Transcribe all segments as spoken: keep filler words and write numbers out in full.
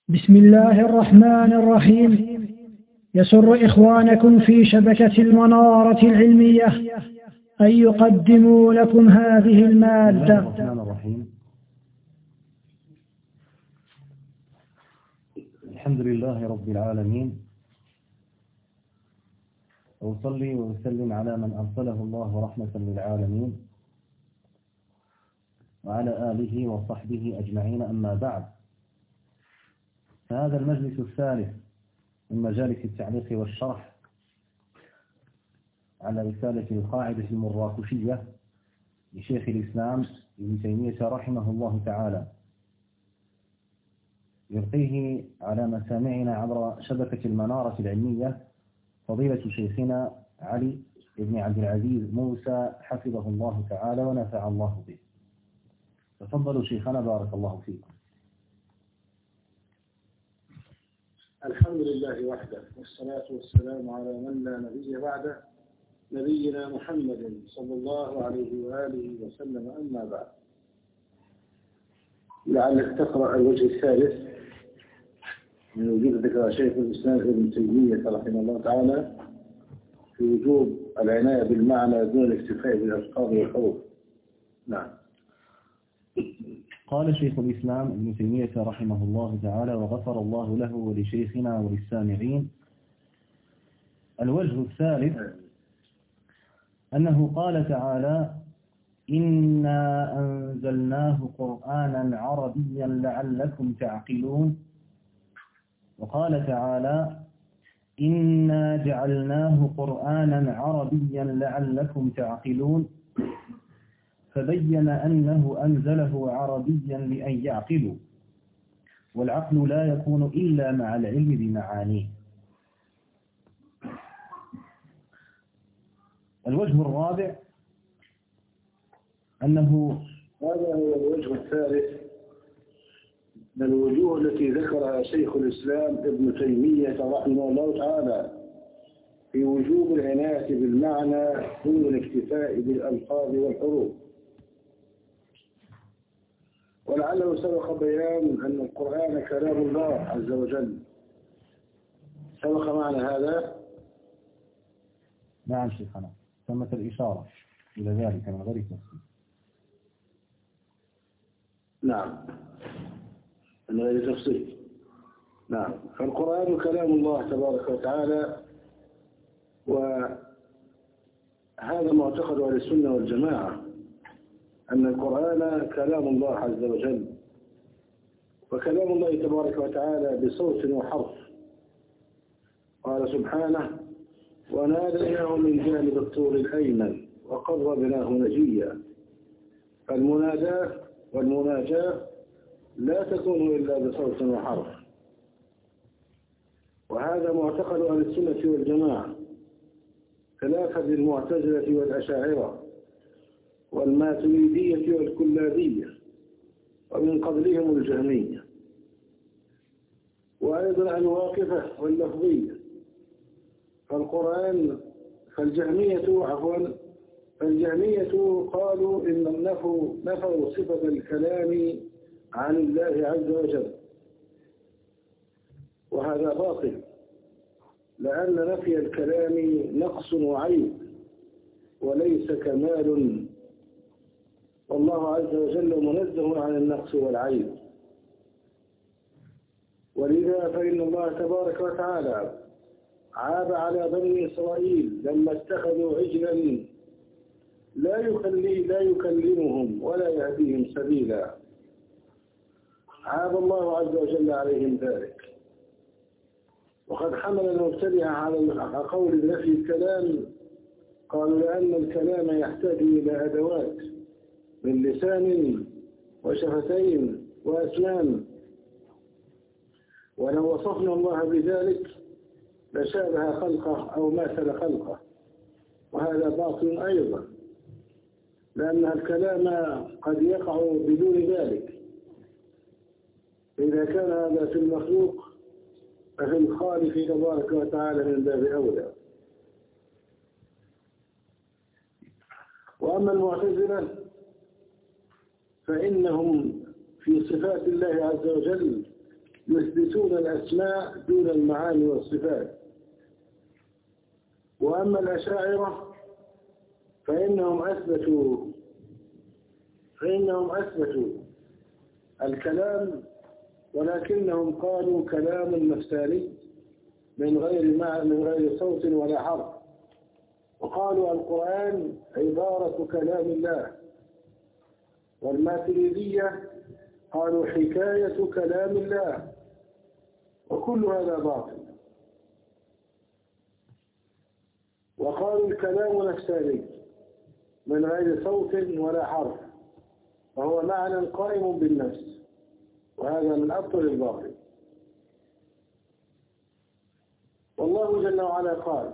بسم الله الرحمن الرحيم. يسر إخوانكم في شبكة المنارة العلمية أن يقدموا لكم هذه المادة. بسم الله الرحمن الرحيم. الحمد لله رب العالمين، وأصلي وأسلم على من أرسله الله رحمة للعالمين وعلى آله وصحبه أجمعين، أما بعد. فهذا المجلس الثالث من مجالس التعليق والشرح على رسالة القاعدة المراكشية لشيخ الإسلام ابن تيمية رحمه الله تعالى، يلقيه على مسامعنا عبر شبكة المنارة العلمية فضيلة شيخنا علي بن عبد العزيز موسى حفظه الله تعالى ونفع الله به. تفضلوا شيخنا، بارك الله فيكم. الحمد لله وحده، والصلاة والسلام على من لا نبي بعده، نبينا محمد صلى الله عليه وآله وسلم، أما بعد. لعلك تقرأ الوجه الثالث من وجود ذكر شيخ الإسلام ابن تيمية رحمه الله تعالى في وجوب العناية بالمعنى دون الاكتفاء بالألفاظ والحروف. نعم. قال شيخ الإسلام ابن تيمية رحمه الله تعالى وغفر الله له ولشيخنا وللسامعين: الوجه الثالث أنه قال تعالى: إنا أنزلناه قرآنا عربيا لعلكم تعقلون. وقال تعالى: إنا جعلناه قرآنا عربيا لعلكم تعقلون. فبين أنه أنزله عربيا لأن يعقلوا، والعقل لا يكون إلا مع العلم بمعانيه. الوجه الرابع أنه هذا هو الوجه الثالث من الوجوه التي ذكرها شيخ الإسلام ابن تيمية رحمه الله تعالى في وجوب العناية بالمعنى دون الاكتفاء بالألفاظ والحروف. ولعله سبق بيان أن القرآن كلام الله عز وجل. سبق معنى هذا؟ نعم شيخنا، ثمة الإشارة إلى ذلك من غير تفصيل. نعم، من غير تفصيل. نعم، فالقرآن كلام الله تبارك وتعالى، وهذا معتقد أهل السنة والجماعة أن القرآن كلام الله عز وجل، وكلام الله تبارك وتعالى بصوت وحرف. قال سبحانه: وناديناه من جانب الطور الأيمن وقربناه نجيا. المناداة والمناجاة لا تكون إلا بصوت وحرف، وهذا معتقد أهل السنة والجماعة، خلافا للمعتزلة والأشاعرة والماتريدية والكلابية ومن قبلهم الجهمية، وأيضا الواقفة واللفظية. فالقرآن فالجهمية عفوا فالجهمية قالوا إن النفوا نفوا صفة الكلام عن الله عز وجل، وهذا باطل، لأن نفي الكلام نقص وعيب وليس كمال، والله عز وجل منزه عن النقص والعيب. ولذا فإن الله تبارك وتعالى عاب على بني إسرائيل لما اتخذوا عجلا لا يخلي لا يكلمهم ولا يهديهم سبيلا. عاب الله عز وجل عليهم ذلك. وقد حمل المبتدع على قول نفي الكلام، قالوا لأن الكلام يحتاج إلى أدوات من لسان وشفتين وأسنان، ولو وصفنا الله بذلك لشابه خلقه أو ماثل خلقه، وهذا باطل أيضا، لأن الكلام قد يقع بدون ذلك. إذا كان هذا في المخلوق ففي الخالق تبارك وتعالى من باب أولى. وأما المعتزلة فإنهم في صفات الله عز وجل يثبتون الأسماء دون المعاني والصفات. وأما الأشاعرة فإنهم أثبتوا فإنهم أثبتوا الكلام، ولكنهم قالوا كلام نفساني من غير معنى من غير صوت ولا حرف، وقالوا القرآن عبارة كلام الله. والماتريدية قالوا حكاية كلام الله، وكل هذا باطل. وقالوا الكلام نفساني من غير صوت ولا حرف، وهو معنى قائم بالنفس، وهذا من أبطل الباطل. والله جل وعلا قال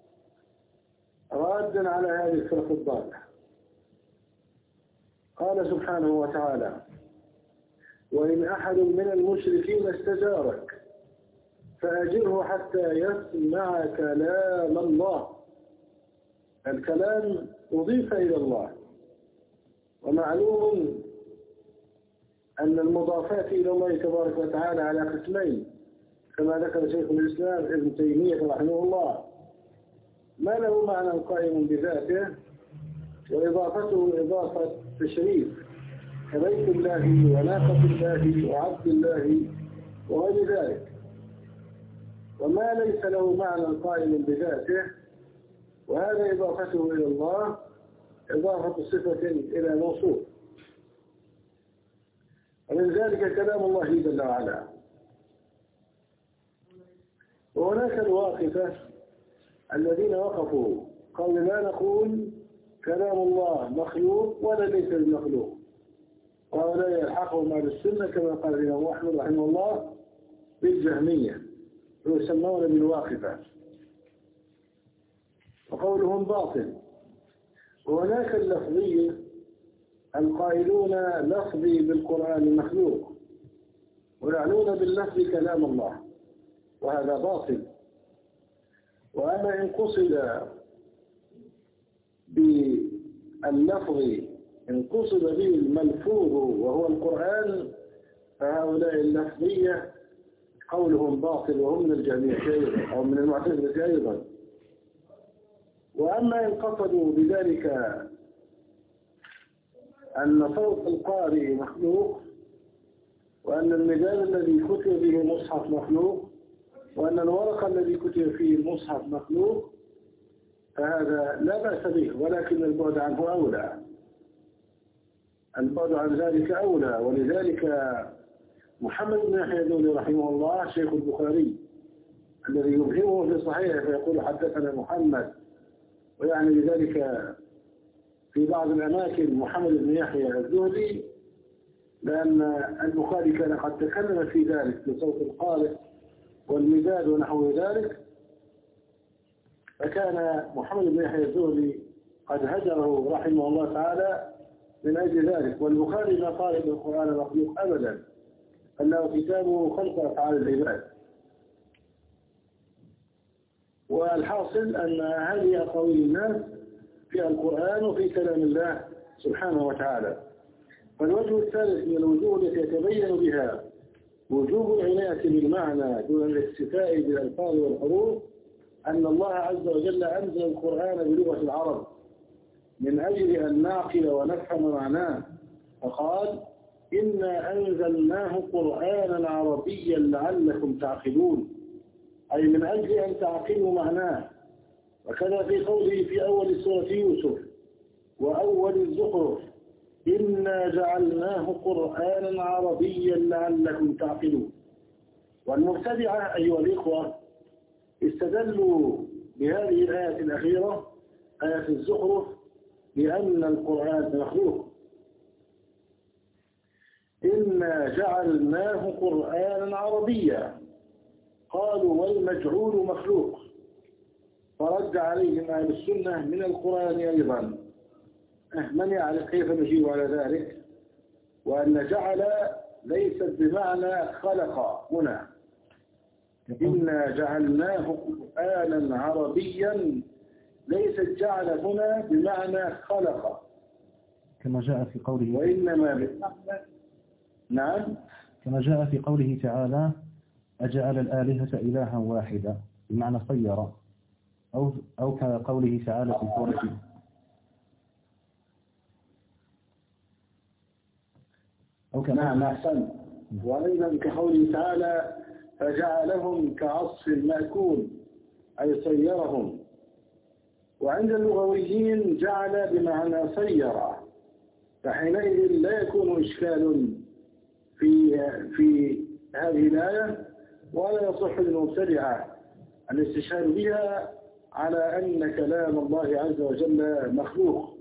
رادا على هذه الفرق الضالة، قال سبحانه وتعالى: وإن أحد من المشركين استجارك فأجره حتى يسمع كلام الله. الكلام أضيف إلى الله، ومعلوم أن المضافات إلى الله تبارك وتعالى على قسمين، كما ذكر شيخ الإسلام ابن تيمية رحمه الله: ما له معنى قائم بذاته، وإضافته إضافة تشريف كبيت الله وناقة الله وعبد الله وغير ذلك. وما ليس له معنى قائم بذاته، وهذا إضافته إلى الله إضافة صفة إلى موصوف. ومن ذلك كلام الله جل وعلا. وهناك الواقفة الذين وقفوا قالوا لا نقول كلام الله مخلوق ولا ليس بمخلوق، وهؤلاء يلحقهم أهل السنة كما قال الإمام أحمد رحمه الله بالجهمية، ويسمون بالواقفة، وقولهم باطل. وهناك اللفظية القائلون لفظي بالقرآن مخلوق، ويعنون باللفظ كلام الله، وهذا باطل. وأما إن قصد باللفظ إن قصد به الملفوظ وهو القرآن، فهؤلاء اللفظية قولهم باطل، وهم من الجهمية أو من المعتزلة أيضا. وأما إن قصدوا بذلك أن صوت القارئ مخلوق، وأن المداد الذي كتب به مصحف مخلوق، وأن الورق الذي كتب فيه المصحف مخلوق، فهذا لا بأس به، ولكن البعد عنه أولى. البعد عن ذلك أولى. ولذلك محمد بن يحيى الذهلي رحمه الله شيخ البخاري الذي يبهمه في صحيحه فيقول حدثنا محمد، ويعني بذلك في بعض الأماكن محمد بن يحيى الذهلي، لأن البخاري كان قد تكلم في ذلك بصوت القارئ والمداد ونحو ذلك، فكان محمد بن يحيى الذهلي قد هجره رحمه الله تعالى من أجل ذلك. والبخاري لا قال بالقرآن مخلوق أبدا، أنه كتابه خلق أفعال العباد. والحاصل أن هذه أقاويل الناس في القرآن وفي كلام الله سبحانه وتعالى. والوجه الثالث من الوجوه التي يتبين بها وجوب العناية بالمعنى دون الاكتفاء بالألفاظ والحروف أن الله عز وجل أنزل القرآن بلغة العرب من أجل أن نعقل ونفهم معناه، فقال: إنا أنزلناه قرآنا عربيا لعلكم تعقلون، أي من أجل أن تعقلوا معناه. وكذا في قوله في أول سورة يوسف وأول الزخرف: إنا جعلناه قرآنا عربيا لعلكم تعقلون. والمبتدعة أيها الإخوة استدلوا بهذه الآية الأخيرة آية الزخرف بأن القرآن مخلوق. إنا جعلناه قرآنا عربيا، قالوا والمجعول مخلوق، فرد عليهم أهل السنة من القرآن أيضا. من يعرف كيف نجيب على ذلك؟ وأن جعل ليست بمعنى خلق هنا، إنا جعلناه قرآنا عربيا ليست جعل هنا بمعنى خلق، كما جاء في قوله وإنما ب... نعم كما جاء في قوله تعالى: أجعل الآلهة إلها واحدا بمعنى صير، أو أو كقوله تعالى في سورة أو نعم أحسن. وأيضا كقوله تعالى فجعلهم كعصف مأكول أي صيرهم. وعند اللغويين جعل بمعنى صير، فحينئذ لا يكون إشكال في في هذه الآية، ولا يصح للمبتدعة الاستشهاد بها على أن كلام الله عز وجل مخلوق.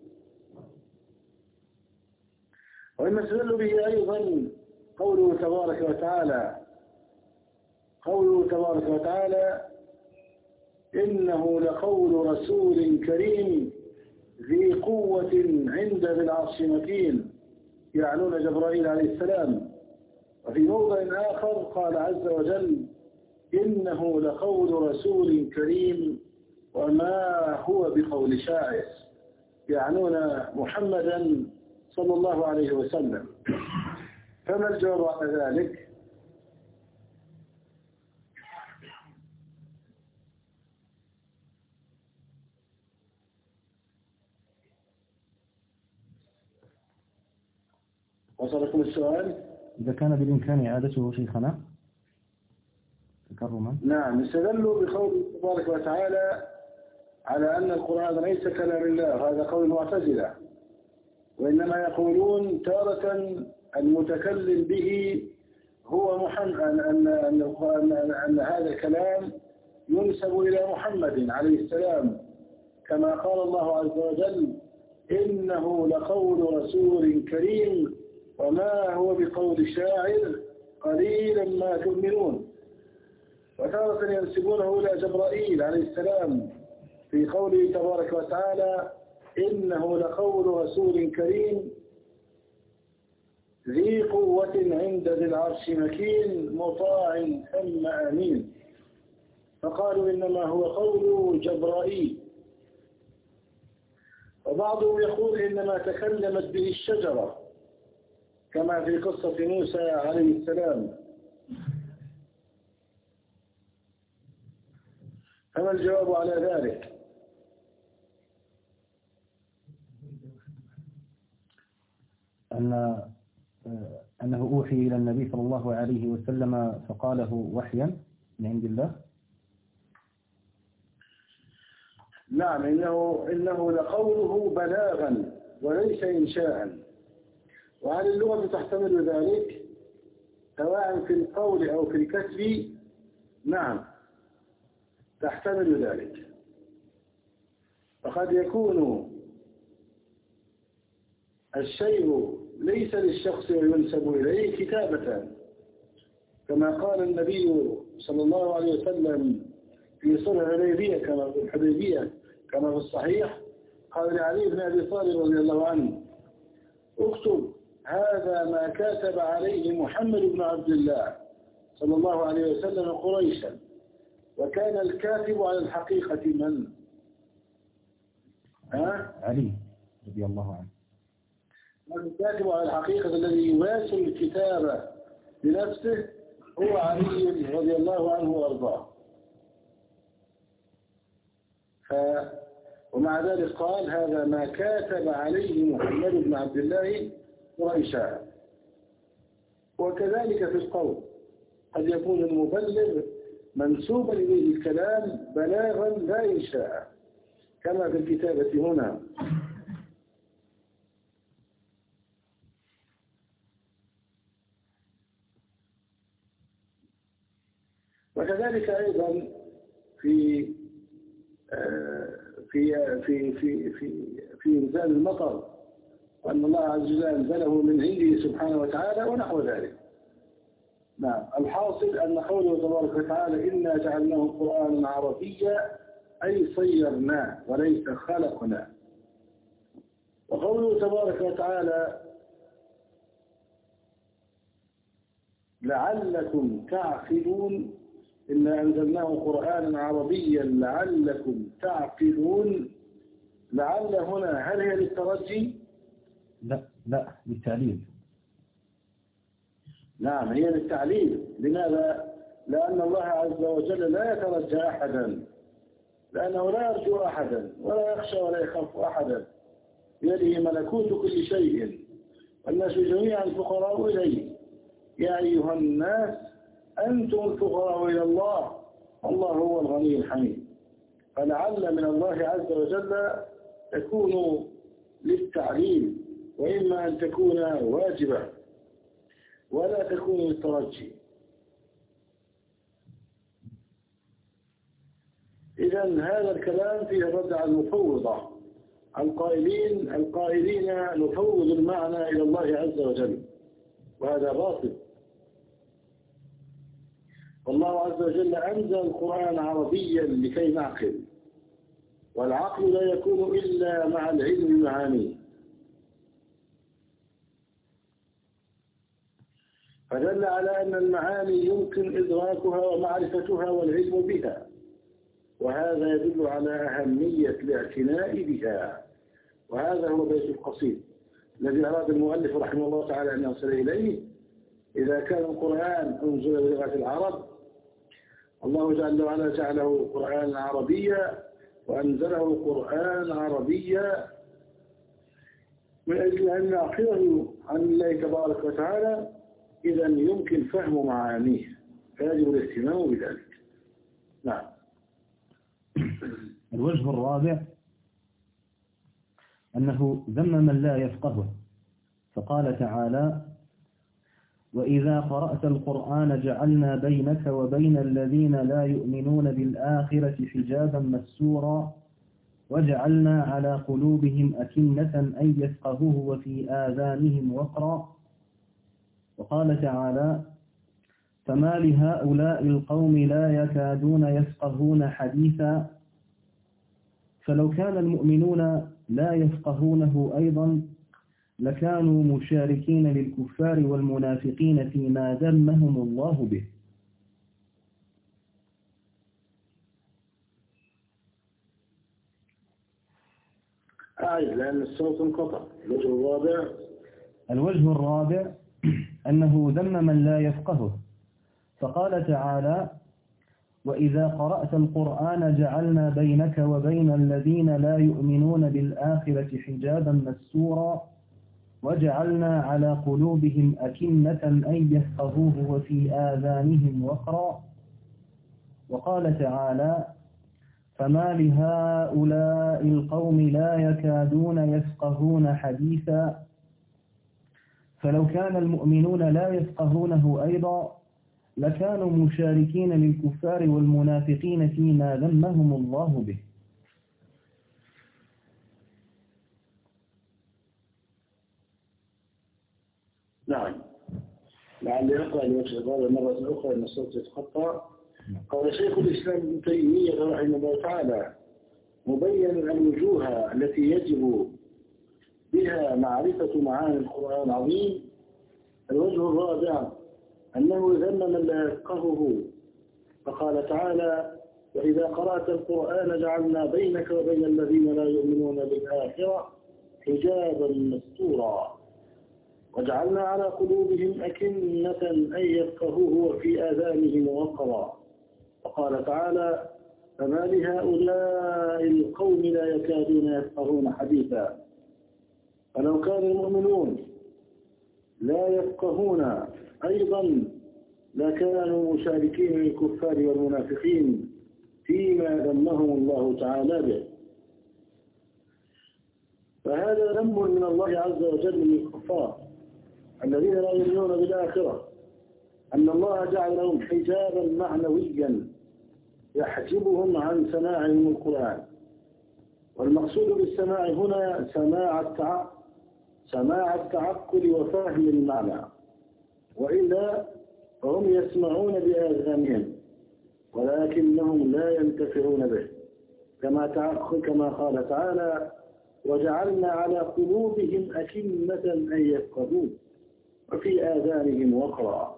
وإما استدل به أيضا قوله تبارك وتعالى قوله تبارك وتعالى إنه لقول رسول كريم ذي قوة عند ذي العرش مكين، يعنون جبرائيل عليه السلام. وفي موضع آخر قال عز وجل إنه لقول رسول كريم وما هو بقول شاعر، يعنون محمدا صلى الله عليه وسلم. فما الجواب على ذلك؟ وصلكم السؤال؟ إذا كان بالإمكان إعادته شيخنا تكرما. نعم، استدلوا بقوله تبارك وتعالى على أن القرآن ليس كلام الله، هذا قول المعتزلة، وإنما يقولون تارة المتكلم به هو محمد، أن, أن, أن, أن, أن هذا الكلام ينسب إلى محمد عليه السلام، كما قال الله عز وجل إنه لقول رسول كريم وما هو بقول شاعر قليلا ما تؤمنون. وتارة ينسبونه إلى جبرائيل عليه السلام في قوله تبارك وتعالى إنه لقول رسول كريم ذي قوة عند ذي العرش مكين مطاع ثم آمين، فقالوا إنما هو قول جبرائيل. وبعضهم يقول إنما تكلمت به الشجرة كما في قصة موسى عليه السلام. فما الجواب على ذلك؟ أن أنه أوحي إلى النبي صلى الله عليه وسلم فقاله وحيا من عند الله. نعم، إنه, إنه لقوله بلاغا وليس إنشاء. وهل اللغة تحتمل ذلك سواء في القول أو في الكتب؟ نعم تحتمل ذلك. فقد يكون الشيء ليس للشخص وينسب إليه كتابة، كما قال النبي صلى الله عليه وسلم في صلح الحديبية كما في الحديبية كما في الصحيح، قال لعلي بن أبي طالب رضي الله عنه اكتب هذا ما كاتب عليه محمد بن عبد الله صلى الله عليه وسلم قريشا. وكان الكاتب على الحقيقة من؟ ها؟ علي رضي الله عنه. الكاتب على الحقيقة الذي يواصل الكتابة بنفسه هو علي رضي الله عنه وارضاه. ف... ومع ذلك قال هذا ما كاتب عليه محمد بن عبد الله قريشا. وكذلك في القول قد يكون المبلغ منسوبا إليه الكلام بلاغا لا إنشاء كما في الكتابة هنا. وكذلك أيضا في في في في في في إنزال المطر، وأن الله عز وجل أنزله من عنده سبحانه وتعالى ونحو ذلك. نعم، الحاصل أن قوله تبارك وتعالى إنا جعلناه قرآنا عربيا أي صيرناه وليس خلقنا. وقوله تبارك وتعالى لعلكم تعقلون إنا أنزلناه قرآنا عربيا لعلكم تعقلون. لعل هنا هل هي للترجي؟ لا لا للتعليل. نعم هي للتعليل. لماذا؟ لأن الله عز وجل لا يترجى أحدا، لأنه لا يرجو أحدا ولا يخشى ولا يخاف أحدا، بيده ملكوت كل شيء والناس جميعا فقراء إليه. يا أيها الناس أنتم الفقراء إلى الله والله هو الغني الحميد. فلعل من الله عز وجل تكون للتعليم، وإما أن تكون واجبة ولا تكون للترجي. إذن هذا الكلام فيه الرد على المفوضة القائلين القائلين نفوض المعنى إلى الله عز وجل، وهذا باطل. والله عز وجل أنزل القرآن عربيا لكي نعقل، والعقل لا يكون إلا مع العلم المعاني. فدل على أن المعاني يمكن إدراكها ومعرفتها والعلم بها، وهذا يدل على أهمية الاعتناء بها. وهذا هو بيت القصيد الذي أراد المؤلف رحمه الله تعالى أن يصل إليه. إذا كان القرآن أنزل بلغة العرب، الله جل وعلا جعله قرآن عربيا وأنزله قرآن عربيا من أجل أن نعقله عن الله تبارك وتعالى، إذا يمكن فهم معانيه، فيجب الاهتمام بذلك. نعم. الوجه الرابع أنه ذم من لا يفقهه، فقال تعالى: وإذا قرأت القرآن جعلنا بينك وبين الذين لا يؤمنون بالآخرة حجابا مستورا وجعلنا على قلوبهم أكنة أن يفقهوه وفي آذانهم وقرا. وقال تعالى: فما لهؤلاء القوم لا يكادون يفقهون حديثا. فلو كان المؤمنون لا يفقهونه أيضا لكانوا مشاركين للكفار والمنافقين فيما ذمهم الله به. أعيد لأن الصوت انقطع. الوجه الرابع الوجه الرابع أنه ذم من لا يفقهه، فقال تعالى: وإذا قرأت القرآن جعلنا بينك وبين الذين لا يؤمنون بالآخرة حجابا مستورا وجعلنا على قلوبهم أكنة أن يفقهوه وفي آذانهم وقرا. وقال تعالى: فما لهؤلاء القوم لا يكادون يفقهون حديثا. فلو كان المؤمنون لا يفقهونه أيضا لكانوا مشاركين للكفار والمنافقين فيما ذمهم الله به. نعم. لعل يقرأ الوجه الرابع مرة أخرى أن الصوت يتقطع. قال شيخ الإسلام ابن تيمية رحمه الله تعالى مبين الوجوه التي يجب بها معرفة معاني القرآن العظيم. الوجه الرابع أنه ذم من لا يفقهه، فقال تعالى: وإذا قرأت القرآن جعلنا بينك وبين الذين لا يؤمنون بالآخرة حجابا مستورا وجعلنا على قلوبهم أكنة أن يفقهوه وفي آذانهم وقرا. وقال تعالى: فما لهؤلاء القوم لا يكادون يفقهون حديثا. فلو كان المؤمنون لا يفقهون أيضا لكانوا مشاركين للكفار والمنافقين فيما ذمهم الله تعالى به. فهذا ذم من الله عز وجل للكفار الذين لا يؤمنون بالآخرة، أن الله جعل لهم حجابا معنويا يحجبهم عن سماعهم القرآن. والمقصود بالسماع هنا سماع التع... سماع التعقل وفهم المعنى، وإلا فهم يسمعون بآذانهم ولكنهم لا ينتفعون به، كما تعقل كما قال تعالى: وجعلنا على قلوبهم أكنة أن يفقهوه وفي آذانهم وقرا.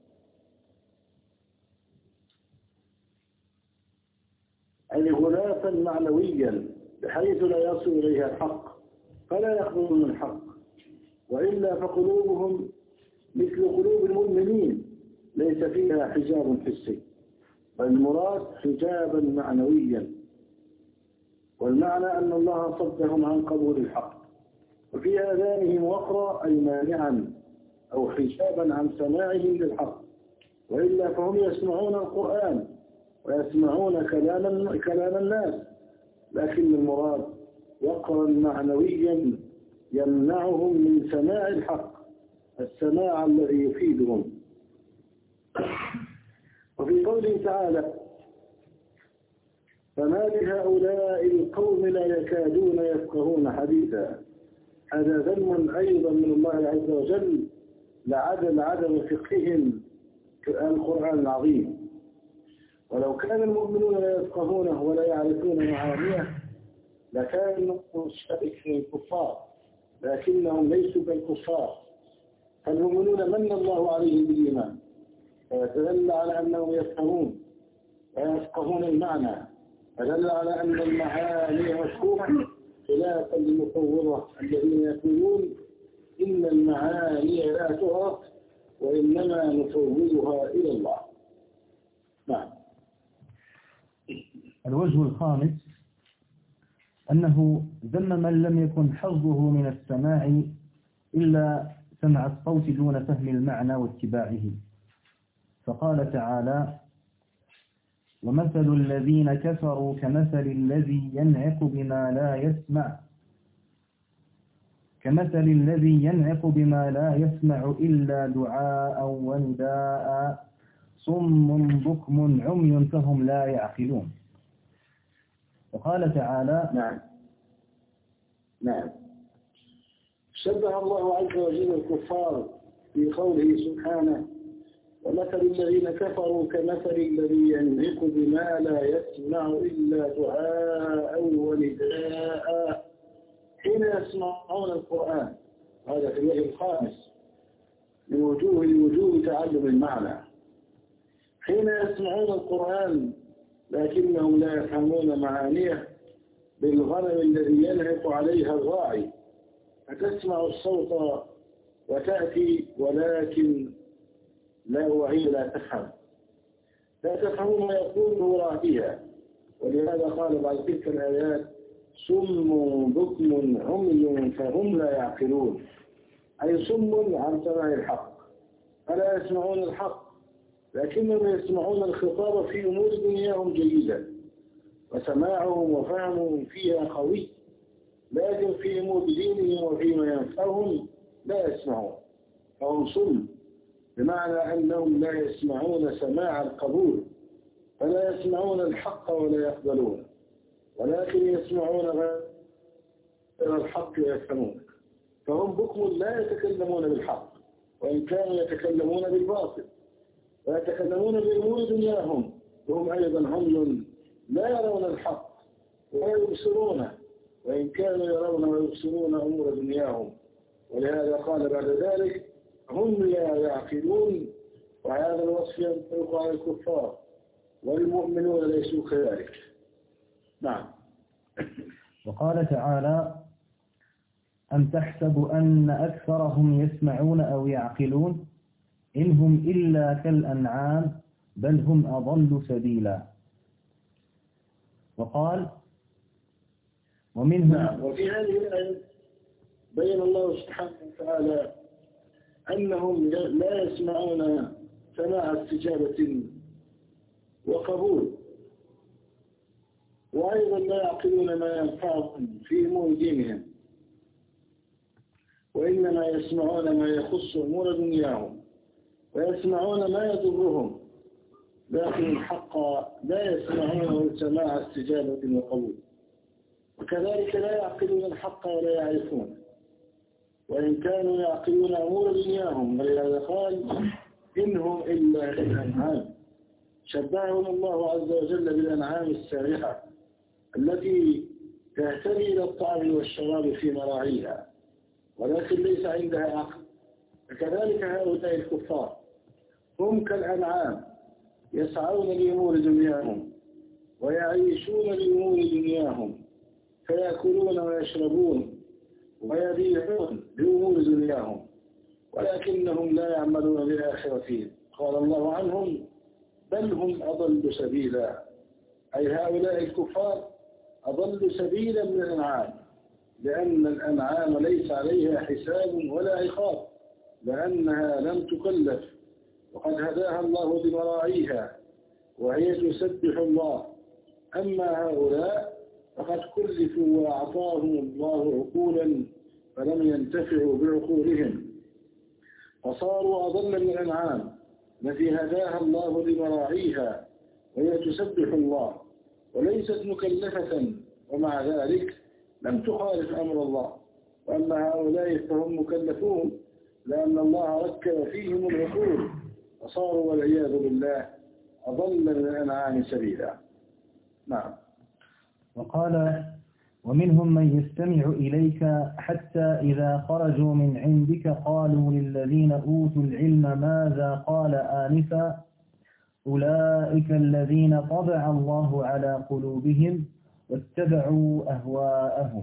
أي غلافا معنويا بحيث لا يصل إليها الحق فلا يقبلون الحق، وإلا فقلوبهم مثل قلوب المؤمنين ليس فيها حجاب حسي، بل المراد حجابا معنويا، والمعنى أن الله صدهم عن قبول الحق، وفي آذانهم وقرا أي مانعا أو حجابا عن سماعهم للحق، وإلا فهم يسمعون القرآن ويسمعون كلام كلام الناس، لكن المراد وقرا معنويا يمنعهم من سماع الحق، السماع الذي يفيدهم. وفي قوله تعالى: فما بهؤلاء القوم لا يكادون يفقهون حديثا، هذا ذم أيضا من الله عز وجل لعدم عدم فقههم القرآن العظيم. ولو كان المؤمنون لا يفقهونه ولا يعرفون معانيه لكانوا شبك من الكفار، لكنهم ليسوا كالكفار، فالمؤمنون من الله عليهم بالإيمان، فدل على أنهم يفقهون ويفقهون المعنى، فدل على أن المعاني مفهومة، خلافا للمفوضة الذين يقولون إن المعاني لا تعرف وإنما نفوضها إلى الله. نعم. الوجه الخامس أنه ذم من لم يكن حظه من السماع إلا سمع الصوت دون فهم المعنى واتباعه، فقال تعالى: ومثل الذين كفروا كمثل الذي ينعق بما لا يسمع كمثل الذي ينعق بما لا يسمع إلا دعاء ونداء صم بكم عمي فهم لا يعقلون. وقال تعالى: نعم نعم شبه الله عز وجل الكفار في قوله سبحانه: ومثل الذين كفروا كمثل الذي ينعق بما لا يسمع إلا دعاء ونداء حين يسمعون القرآن. هذا في الوجه الخامس من وجوه وجوه تعلم المعنى. حين يسمعون القرآن لكنهم لا يفهمون معانيه، بالغنم الذي ينهق عليها الراعي، فتسمع الصوت وتأتي ولكن لا وهي لا تفهم، لا تفهم ما يقوله راعيها. ولهذا قال بعد تلك الآيات: صم بكم عمي فهم لا يعقلون، أي صم عن سماع الحق، فلا يسمعون الحق، لكنهم يسمعون الخطاب في أمور دنياهم جيدة، وسماعهم وفهمهم فيها قوي، لكن في أمور دينهم وفيما ينفعهم لا يسمعون، فهم صم، بمعنى أنهم لا يسمعون سماع القبول، فلا يسمعون الحق ولا يقبلون، ولكن يسمعون غير الحق ويفهمون، فهم بكم لا يتكلمون بالحق، وإن كانوا يتكلمون بالباطل، ويتكلمون بأمور دنياهم، وهم أيضا هم لا يرون الحق ولا يبصرونه، وإن كانوا يرون ويبصرون أمور دنياهم. ولهذا قال بعد ذلك: هم لا يعقلون. وهذا الوصف ينطبق على الكفار، والمؤمنون ليسوا كذلك. نعم. وقال تعالى: أم تحسب أن أكثرهم يسمعون أو يعقلون إن هم إلا كالأنعام بل هم أضل سبيلا. وقال: ومنهم نعم. وفي هذه الآية بين الله سبحانه وتعالى أنهم لا يسمعون سماع استجابة وقبول، وأيضا لا يعقلون ما ينفعهم في أمور دينهم، وإنما يسمعون ما يخص أمور دنياهم، ويسمعون ما يضرهم، لكن الحق لا يسمعونه سماع استجابة وقبول، وكذلك لا يعقلون الحق ولا يعرفونه، وإن كانوا يعقلون أمور دنياهم. ولهذا قال: إنهم إلا كالأنعام. شبههم الله عز وجل بالأنعام السارحة التي تهتدي إلى الطعام والشراب في مراعيها، ولكن ليس عندها عقل. فكذلك هؤلاء الكفار هم كالأنعام، يسعون لأمور دنياهم ويعيشون لأمور دنياهم، فيأكلون ويشربون ويبيعون لأمور دنياهم، ولكنهم لا يعملون بآخرتهم. قال الله عنهم بل هم أضل سبيلا، أي هؤلاء الكفار أضل سبيلا من الأنعام، لأن الأنعام ليس عليها حساب ولا عقاب، لأنها لم تكلف، وقد هداها الله بمراعيها وهي تسبح الله. أما هؤلاء فقد كلفوا وأعطاهم الله عقولا فلم ينتفعوا بعقولهم، فصاروا أضل من الأنعام التي هداها الله بمراعيها وهي تسبح الله وليست مكلفة، ومع ذلك لم تخالف أمر الله. وأما هؤلاء فهم مكلفون لأن الله ركب فيهم العقول، فصاروا والعياذ بالله أضل من الأنعام سبيلا. نعم. وقال ومنهم من يستمع إليك حتى إذا خرجوا من عندك قالوا للذين أوتوا العلم ماذا قال آنفا أولئك الذين طبع الله على قلوبهم واتبعوا أهواءهم.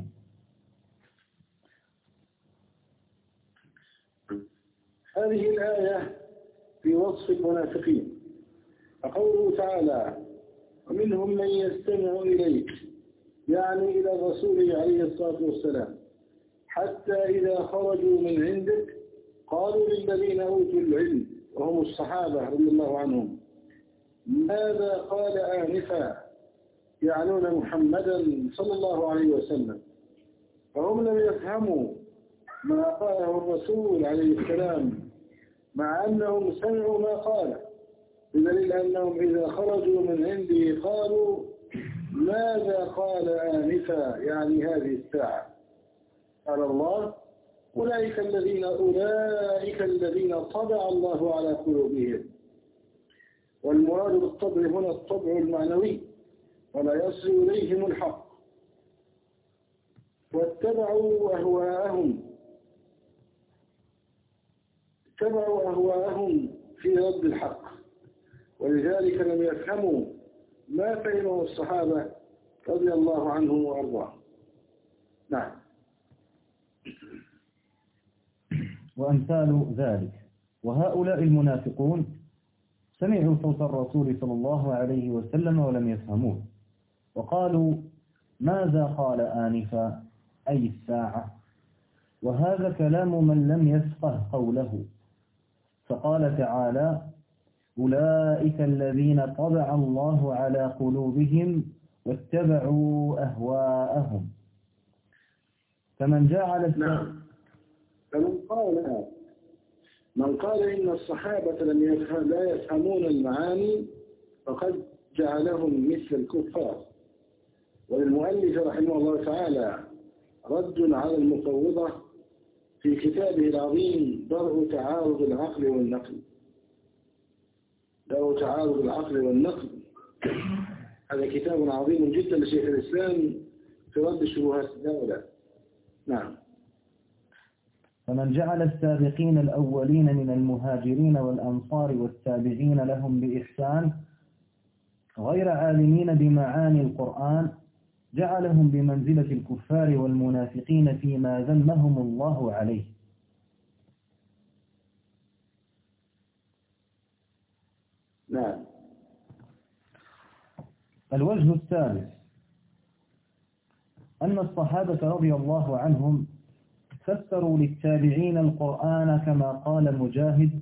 هذه الآية في وصف المنافقين، فقوله تعالى ومنهم من يستمع إليك، يعني إلى الرسول عليه الصلاة والسلام، حتى إذا خرجوا من عندك قالوا للذين أوتوا العلم وهم الصحابة رضي الله عنهم ماذا قال آنفا، يعنون محمدا صلى الله عليه وسلم، فهم لم يفهموا ما قاله الرسول عليه السلام مع أنهم سمعوا ما قال، بدليل أنهم إذا خرجوا من عنده قالوا ماذا قال آنفا، يعني هذه الساعة. قال الله أولئك الذين أولئك الذين طبع الله على قلوبهم، والمراد بالطبع هنا الطبع المعنوي ولا يصل إليهم الحق، واتبعوا أهواءهم اتبعوا أهواءهم في رد الحق، ولذلك لم يفهموا ما فهمه الصحابة رضي الله عنهم وأرضاهم. نعم. وأمثال ذلك. وهؤلاء المنافقون سمعوا صوت الرسول صلى الله عليه وسلم ولم يفهموه، وقالوا ماذا قال آنفا أي الساعة، وهذا كلام من لم يفقه قوله، فقال تعالى أولئك الذين طبع الله على قلوبهم واتبعوا أهواءهم. فمن جعل نعم. فمن قال من قال إن الصحابة لم يفهم لا يفهمون المعاني فقد جعلهم مثل الكفار. وللمؤلف رحمه الله تعالى رد على المفوضة في كتابه العظيم درء تعارض العقل والنقل. درء تعارض العقل والنقل هذا كتاب عظيم جدا لشيخ الإسلام في رد شبهات الدولة. نعم. فمن جعل السابقين الأولين من المهاجرين والأنصار والتابعين لهم بإحسان غير عالمين بمعاني القرآن جعلهم بمنزلة الكفار والمنافقين فيما ذمهم الله عليه. نعم. الوجه الثالث أن الصحابة رضي الله عنهم فسروا للتابعين القرآن كما قال مجاهد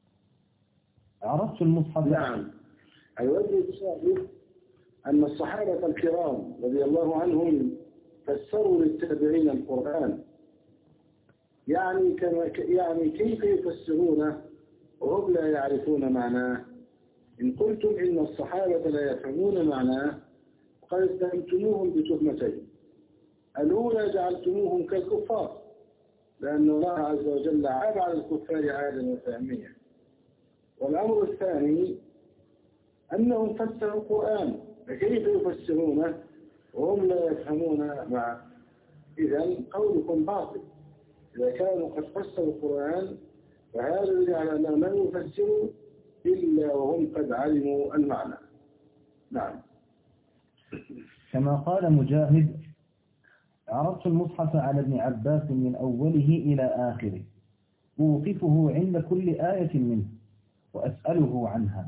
عرفت المصحف. نعم. الوجه الثالث أن الصحابة الكرام رضي الله عنهم فسروا للتابعين القرآن، يعني كما يعني كيف يفسرونه وهم لا يعرفون معناه. إن قلتم إن الصحابة لا يفهمون معناه فقد اتهمتموهم بتهمتين. الأولى جعلتموهم كالكفار، لأن الله عز وجل عاب على الكفار عادا وفهميا. والأمر الثاني أنهم فسروا القرآن، فكيف يفسرونه وهم لا يفهمون معه؟ إذن قولكم باطل. إذا كانوا قد فسروا القرآن فهذا يجعل أنهم لم يفسروا إلا وهم قد علموا المعنى. نعم. كما قال مجاهد عرضت المصحف على ابن عباس من أوله إلى آخره أوقفه عند كل آية منه وأسأله عنها.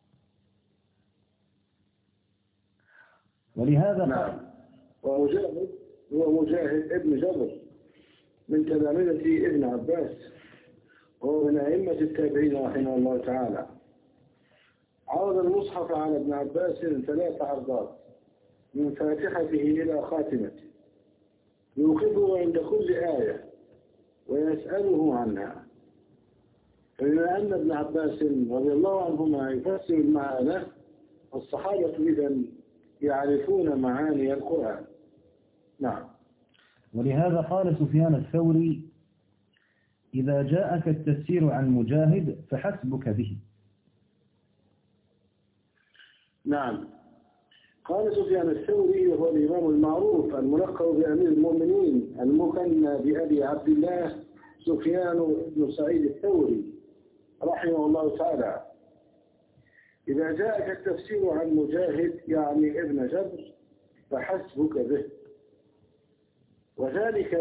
ولهذا نعم. ومجاهد هو مجاهد ابن جبر من تلامذة ابن عباس، وهو من أئمة التابعين رحمه الله تعالى. عرض المصحف على ابن عباس ثلاث عرضات من فاتحته إلى خاتمته، يوقفه عند كل آية ويسأله عنها. فبما أن ابن عباس رضي الله عنهما يفسر المعنى، الصحابة إذن يعرفون معاني القرآن. نعم. ولهذا قال سفيان الثوري: إذا جاءك التفسير عن مجاهد فحسبك به. نعم. قال سفيان الثوري وهو الإمام المعروف الملقب بأمير المؤمنين المكنى بأبي عبد الله سفيان بن سعيد الثوري رحمه الله تعالى: إذا جاءك التفسير عن مجاهد يعني ابن جبر فحسبك به، وذلك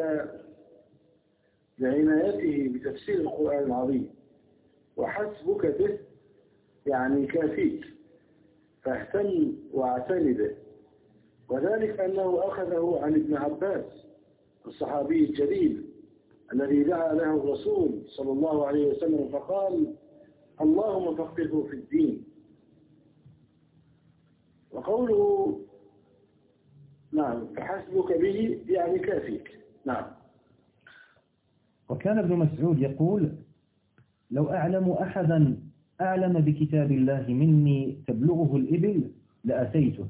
لعنايته بتفسير القرآن العظيم. وحسبك به يعني كافيك، فاهتم واعتني به. وذلك أنه أخذه عن ابن عباس الصحابي الجليل الذي دعا له الرسول صلى الله عليه وسلم فقال: اللهم فقهه في الدين. وقوله نعم فحسبك به يعني كافيك. نعم. وكان ابن مسعود يقول: لو أعلم أحدا أعلم بكتاب الله مني تبلغه الإبل لأتيته.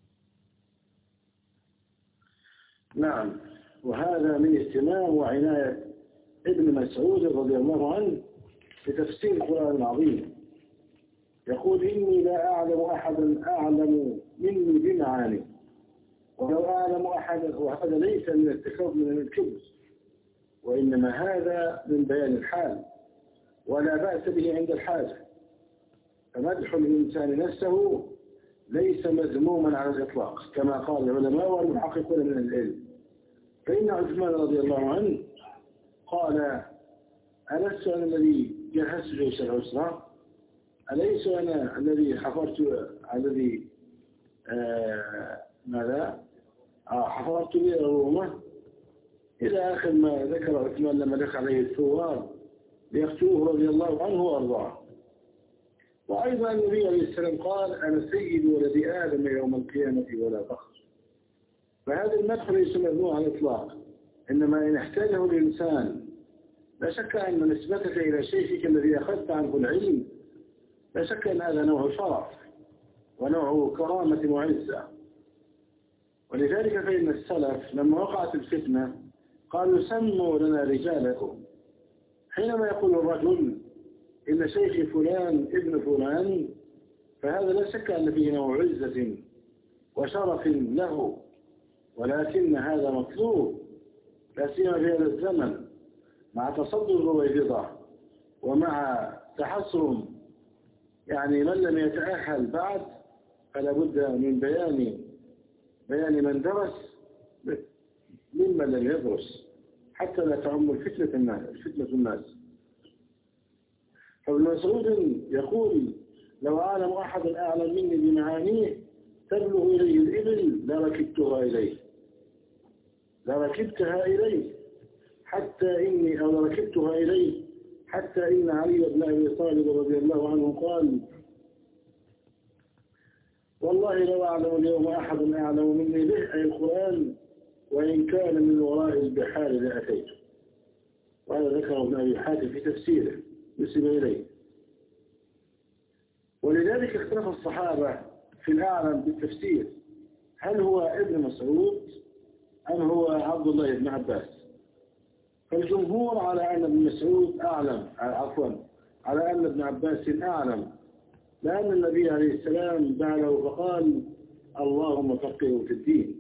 نعم. وهذا من اهتمام وعناية ابن مسعود رضي الله عنه بتفسير القرآن العظيم. يقول: إني لا أعلم أحدا أعلم مني بمعاني، ولو أعلم أحدا، وهذا ليس من التكبر من الكبر، وإنما هذا من بيان الحال، ولا بأس به عند الحاجة. فمدح الإنسان نفسه ليس مذموما على الإطلاق كما قال العلماء والمحققون من العلم. فإن عثمان رضي الله عنه قال: ألست أنا الذي جهزت جيش العسرة؟ أليس أنا الذي حفرت الذي آه ماذا آه حفرت بئر الرومة؟ إلى آخر ما ذكر عثمان لما دخل عليه الثوار ليقتلوه رضي الله عنه وأرضاه. وأيضا النبي عليه السلام قال: أنا سيد ولد آدم يوم القيامة ولا فخر. فهذا المدح ليس مذموما على الإطلاق، إنما إن احتاجه الإنسان. لا شك أن نسبتك إلى شيخك الذي أخذت عنه العلم، لا شك أن هذا نوع شرف ونوع كرامة وعزة. ولذلك فإن السلف لما وقعت الفتنة قالوا: سموا لنا رجالكم. حينما يقول الرجل إن شيخ فلان ابن فلان، فهذا لا شك أن فيه نوع عزة وشرف له، ولكن هذا مطلوب لا سيما في هذا الزمن مع تصدر الرويبضة ومع تحصر يعني من لم يتأهل بعد، فلا بد من بيان بيان من درس ممن لم يدرس حتى لا تعم الفتنة الناس الفتنة الناس. فابن مسعود يقول: لو أعلم أحد أعلم مني بمعانيه تبلغ إليه الإبل لركبتها إليه لركبتها إليه حتى إني أو لركبتها إليه حتى إن علي بن أبي طالب رضي الله عنه قال: والله لو أعلم اليوم أحد أعلم مني به أي القرآن وإن كان من وراء البحار لأتيته. وهذا ذكره ابن أبي حاتم في تفسيره نسب إليه. ولذلك اختلف الصحابة في الأعلم بالتفسير، هل هو ابن مسعود أم هو عبد الله بن عباس؟ فالجمهور على أن ابن مسعود أعلم عفوا على أن ابن عباس أعلم، لأن النبي عليه السلام دعا له فقال: اللهم فقهه في الدين.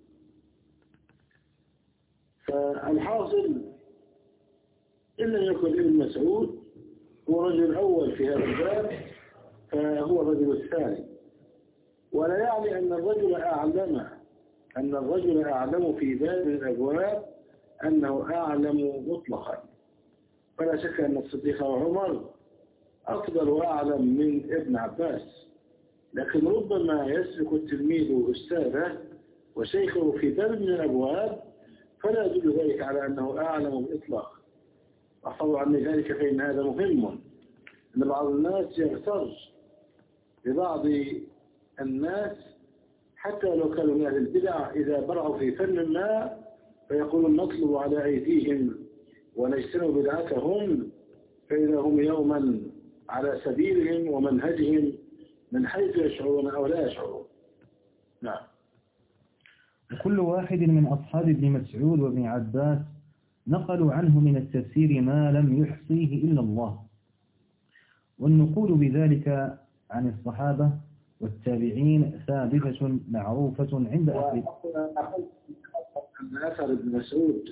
فالحاصل إن لم يكن ابن مسعود هو الرجل الأول في هذا الباب فهو الرجل الثاني، ولا يعني أن الرجل أعلم أن الرجل أعلم في باب الأبواب أنه أعلم مطلقا. فلا شك أن الصديق وعمر أفضل وأعلم من ابن عباس، لكن ربما يسلك التلميذ أستاذه وشيخه في باب من الأبواب فلا يدل ذلك على أنه أعلم بإطلاق. أحفظ عني ذلك فإن هذا مهم، أن بعض الناس يغتر ببعض الناس حتى لو كانوا من أهل البدع إذا برعوا في فن ما فيقولون نطلب على أيديهم ونجتنب بدعتهم، فإذا هم يوما على سبيلهم ومنهجهم من حيث يشعرون أو لا يشعرون. نعم. وكل واحد من أصحاب ابن مسعود وابن عباس نقلوا عنه من التفسير ما لم يحصيه إلا الله، والنقول بذلك عن الصحابة والتابعين ثابتة معروفة عند أهل. أن أثر ابن مسعود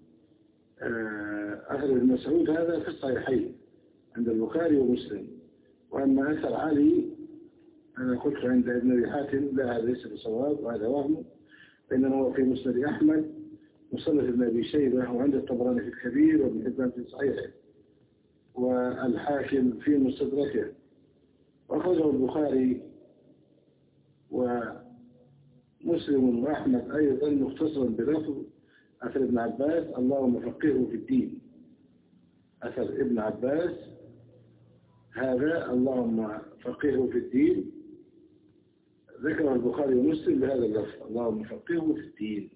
أثر ابن مسعود هذا في الصحيحين عند البخاري ومسلم، وأما أثر علي أنا قلت عند ابن أبي حاتم لا، هذا ليس بصواب وهذا وهم، فإنه هو في مسند أحمد مصنف ابن أبي شيبة وعند الطبراني في الكبير وابن حبان في صحيحه والحاكم في مستدركه، وأخرجه البخاري ومسلم وأحمد أيضا مختصرا بلفظ أثر ابن عباس اللهم فقهه في الدين. أثر ابن عباس هذا اللهم فقهه في الدين ذكر البخاري ومسلم بهذا اللفظ اللهم فقهه في الدين.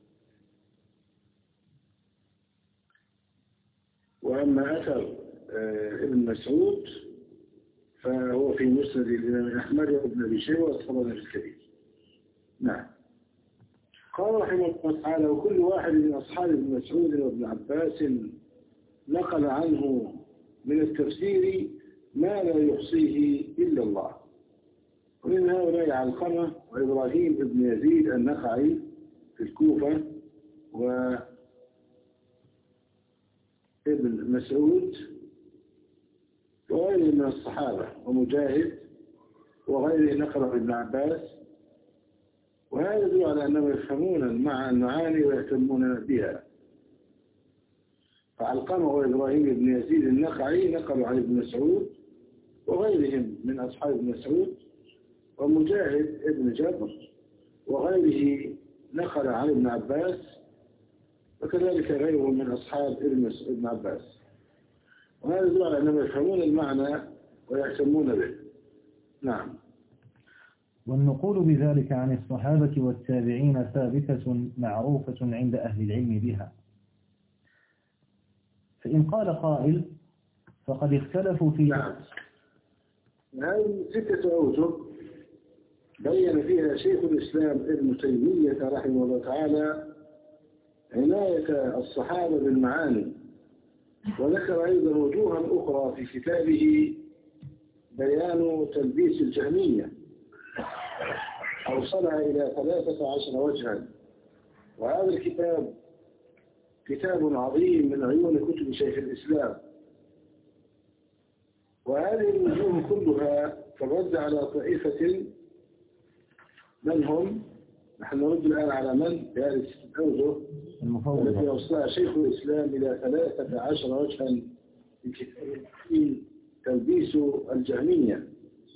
وأما أثر ابن مسعود فهو في مسند الإمام أحمد وابن أبي شيبة والطبراني في الكبير. نعم. قال رحمه الله تعالى وكل واحد من أصحاب ابن مسعود وابن عباس نقل عنه من التفسير ما لا يحصيه إلا الله، ومن هؤلاء علقمة وإبراهيم ابن يزيد النخعي في الكوفة وابن مسعود وغيره من الصحابة ومجاهد وغيره نقل ابن عباس، وهذا يدل على أنهم يفهمون المعاني ويهتمون بها. فعلقمة وإبراهيم بن يزيد النخعي نقلوا عن ابن مسعود وغيرهم من أصحاب ابن مسعود، ومجاهد ابن جبر وغيره نقل عن ابن عباس، وكذلك غيرهم من أصحاب ابن عباس، وهذا يدل على أنهم يفهمون المعنى ويهتمون به. نعم. والنقول بذلك عن الصحابة والتابعين ثابتة معروفة عند أهل العلم بها. فإن قال قائل فقد اختلفوا في نعم. هذه ستة أوجه بين فيها شيخ الإسلام ابن تيمية رحمه الله تعالى عناية الصحابة بالمعاني، وذكر أيضا وجوها أخرى في كتابه بيان تلبيس الجهمية أوصلها إلى ثلاثة عشر وجها، وهذا الكتاب كتاب عظيم من عيون كتب شيخ الإسلام. وهذه الوجوه كلها ترد على طائفة من هم، نحن نرد الآن على من بهذه الستة أوجه التي أوصلها شيخ الإسلام إلى ثلاثة عشر وجها في كتاب تلبيس الجهمية.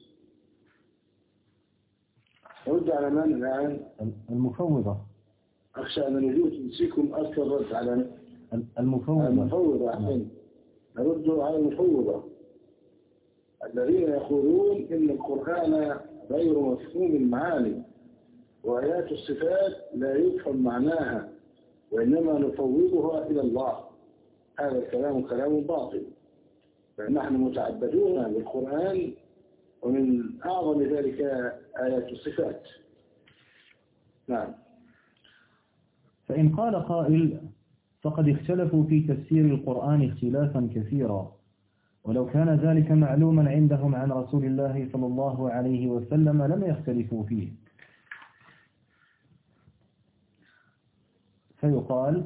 نرد على من الآن؟ المفوضة. أخشى أن الوجود تنسيكم أكثر رد على المفوضة. المفوضة أحسن. نرد على المفوضة الذين يقولون إن القرآن غير مفهوم المعاني، وآيات الصفات لا يفهم معناها، وإنما نفوضها إلى الله. هذا الكلام كلام باطل، فنحن متعبدون بالقرآن، ومن أعظم ذلك آيات الصفات. نعم. فإن قال قائل فقد اختلفوا في تفسير القرآن اختلافا كثيرا، ولو كان ذلك معلوما عندهم عن رسول الله صلى الله عليه وسلم لم يختلفوا فيه، فيقال.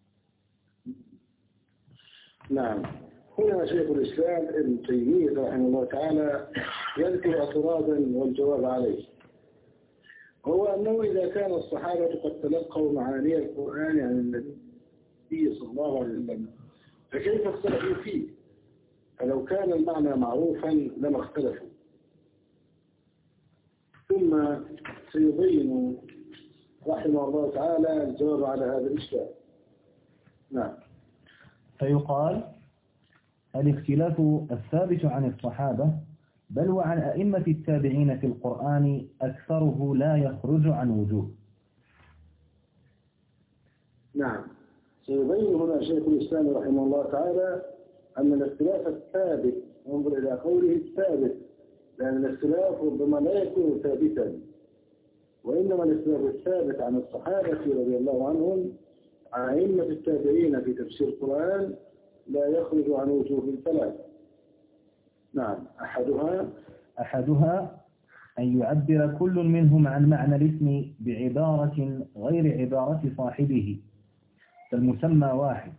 نعم. هنا شيخ الإسلام ابن تيمية رحمه الله تعالى يذكر اعتراضا والجواب عليه، هو أنه إذا كان الصحابة قد تلقوا معاني القرآن عن النبي صلى الله عليه وسلم فكيف اختلفوا فيه؟ فلو كان المعنى معروفا لما اختلفوا. ثم سيبين رحمه الله تعالى الجواب على هذا الإشكال. نعم. فيقال الاختلاف الثابت عن الصحابة بل وعن أئمة التابعين في القرآن أكثره لا يخرج عن وجوه. نعم. سيبين هنا شيخ الإسلام رحمه الله تعالى أن الاختلاف الثابت، انظر إلى قوله الثابت، لأن الاختلاف ربما لا يكون ثابتا، وإنما الاختلاف الثابت عن الصحابة رضي الله عنهم عن أئمة التابعين في تفسير القرآن لا يخرج عن وجوه ثلاثة. نعم. أحدها أحدها أن يعبر كل منهم عن معنى الاسم بعبارة غير عبارة صاحبه، فالمسمى واحد،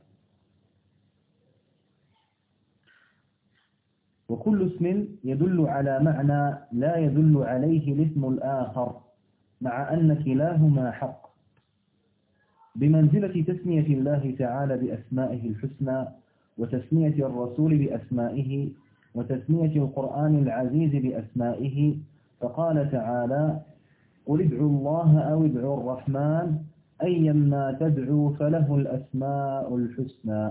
وكل اسم يدل على معنى لا يدل عليه الاسم الآخر مع أن كلاهما حق، بمنزلة تسمية الله تعالى بأسمائه الحسنى وتسمية الرسول بأسمائه وتسمية القرآن العزيز بأسمائه، فقال تعالى: قل ادعوا الله أو ادعوا الرحمن أيما تدعوا فله الأسماء الحسنى.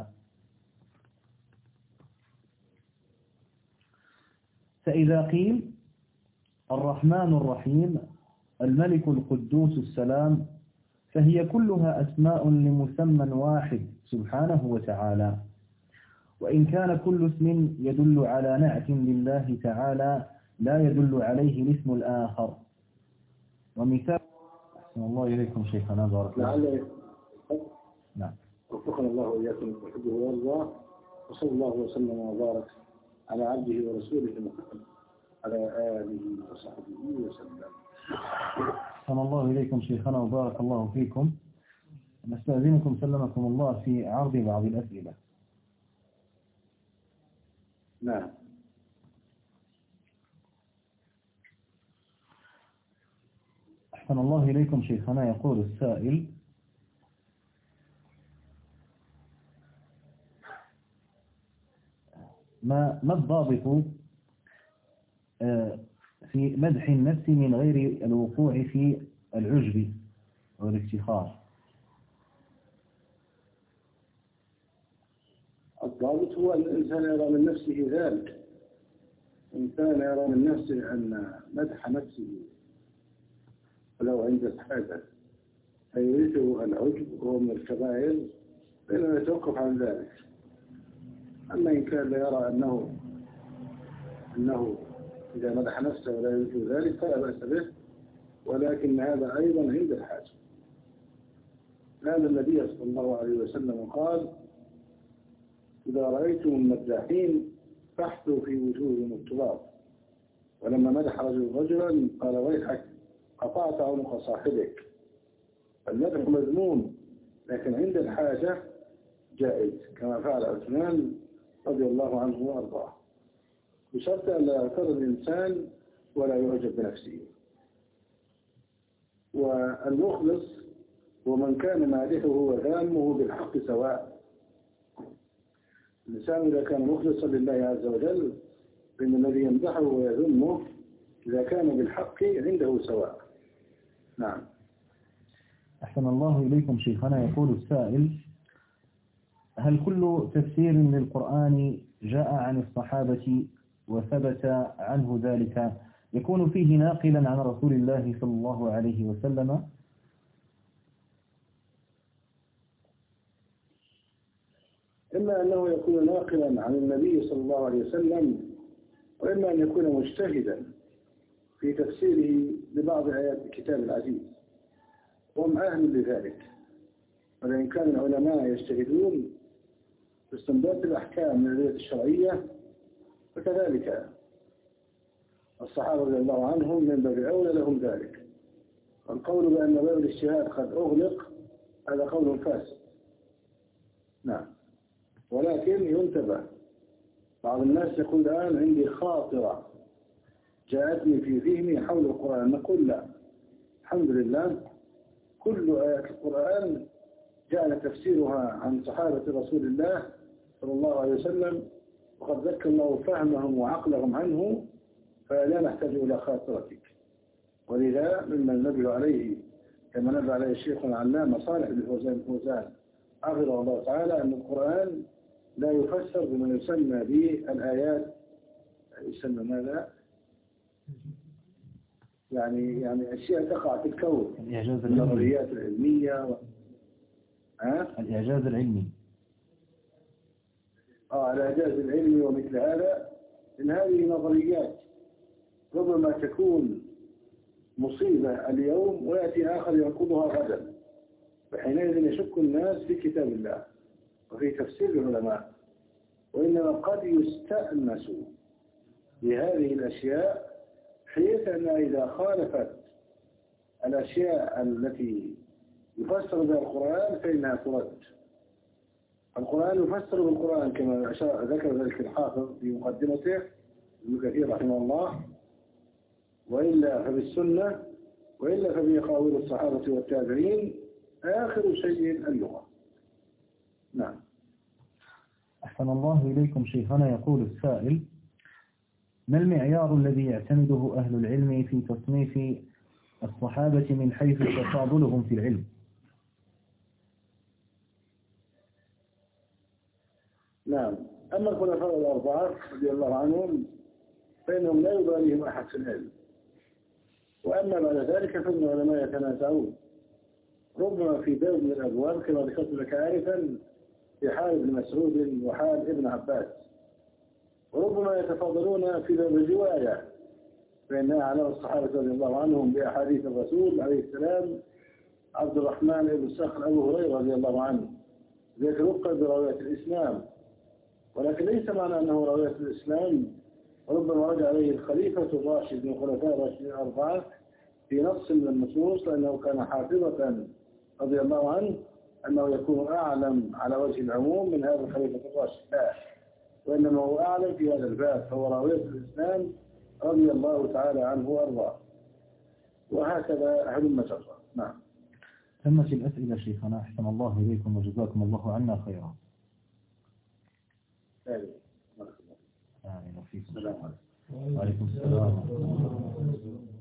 فإذا قيل الرحمن الرحيم الملك القدوس السلام فهي كلها أسماء لمسمى واحد سبحانه وتعالى، وإن كان كل اسم يدل على نعت لله تعالى لا يدل عليه الاسم الآخر. ومثال أحسن الله إليكم شيخنا بارك الله. نعم. وفقنا الله وإياكم وحبه ويرضاه، وصلى الله وسلم وبارك على عبده ورسوله محمد على آله وصحبه وسلم. أحسن الله إليكم شيخنا وبارك الله فيكم. نستأذنكم سلمكم الله في عرض بعض الأسئلة. نعم. أحسن الله إليكم شيخنا. يقول السائل: ما ما الضابط في مدح النفس من غير الوقوع في العجب والافتخار؟ الضابط هو أن الإنسان يرى من نفسه ذلك. الإنسان يرى من نفسه أن مدح نفسه ولو عند الحاجة فيريده العجب وهو من الكبائر، فإنه يتوقف عن ذلك. أما إن كان لا يرى أنه أنه إذا مدح نفسه ولا يريد ذلك فلا بأس به، ولكن هذا أيضا عند الحاجة. هذا النبي صلى الله عليه وسلم قال: إذا رأيتم المداحين فاحثوا في وجوههم التراب. ولما مدح رجل رجلا قال: ويحك قطعت عنق صاحبك. المدح مذموم، لكن عند الحاجة جائز، كما فعل عثمان رضي الله عنه وأرضاه، بشرط أن لا يغتر الإنسان ولا يعجب بنفسه. والمخلص ومن كان مادحه وذامه بالحق سواء. الإنسان إذا كان مخلصا لله عز وجل فإن الذي يمدحه ويذمه إذا كان بالحق عنده سواء. نعم. أحسن الله إليكم شيخنا. يقول السائل: هل كل تفسير للقرآن جاء عن الصحابة وثبت عنه ذلك يكون فيه ناقلا عن رسول الله صلى الله عليه وسلم؟ إما أنه يكون ناقلا عن النبي صلى الله عليه وسلم، وإما أن يكون مجتهدا في تفسيره لبعض آيات الكتاب العزيز، وهم أهل لذلك. ولئن كان العلماء يجتهدون في استنباط الأحكام من الآيات الشرعية فكذلك الصحابة رضي الله عنهم من باب أولى لهم ذلك. والقول بأن باب الاجتهاد قد أغلق هذا قول فاسد. نعم. ولكن ينتبه، بعض الناس يقول الآن عندي خاطرة جاءتني في ذهني حول القرآن. نقول لا، الحمد لله كل آيات القرآن جاء تفسيرها عن صحابة رسول الله صلى الله عليه وسلم وقد ذكر الله فهمهم وعقلهم عنه، فلا نحتاج إلى خاطرتك. ولذا ممن نبه عليه كما نبه عليه الشيخ العلامة صالح بن فوزان الفوزان حفظه الله تعالى أن القرآن لا يفسر بما يسمى بالآيات، يسمى ماذا؟ يعني يعني أشياء تقع في الكون، الإعجاز النظريات العلمية و... ها؟ الإعجاز العلمي. آه الإعجاز العلمي ومثل هذا، إن هذه نظريات ربما تكون مصيبة اليوم ويأتي آخر ينقضها غدا، فحينئذ يشك الناس في كتاب الله وفي تفسير العلماء. وإنما قد يستأنس بهذه الأشياء حيث أنها إذا خالفت الأشياء التي يفسر بها القرآن فإنها ترد. القرآن يفسر بالقرآن كما ذكر ذلك الحافظ في مقدمته ابن كثير رحمه الله، وإلا فبالسنة، وإلا فبأقاويل الصحابة والتابعين، آخر شيء اللغة. نعم. أحسن الله إليكم شيخنا. يقول السائل: ما المعيار الذي يعتمده أهل العلم في تصنيف الصحابة من حيث تفاضلهم في العلم؟ نعم. أما الخلفاء الأربعة رضي الله عنهم فإنهم لا يباليهم أحد في العلم، وأما بعد ذلك فإن العلماء يتنازعون، ربما في باب من الأبواب كما ذكرت لك آنفا في حال ابن مسعود وحال ابن عباس، وربما يتفاضلون في باب الرواية، فإنها على الصحابة رضي الله عنهم بأحاديث الرسول عليه السلام. عبد الرحمن بن صخر أبو هريرة رضي الله عنه ذكر لقب براوية الإسلام، ولكن ليس معنى أنه راوية الإسلام، وربما رجع عليه الخليفة الراشد من خلفاء الراشدين الأربعة في نص من النصوص لأنه كان حافظة رضي الله عنه أنه يكون أعلم على وجه العموم من هذا الخليفة الراشد، لا، وإنما هو أعلم في هذا الباب، فهو راوية الإسلام رضي الله تعالى عنه وأرضاه، وهكذا هلم جرا. نعم. تمت الأسئلة شيخنا. أحسن الله إليكم وجزاكم الله عنا خيرا. آمين. آمين. وعليكم السلام.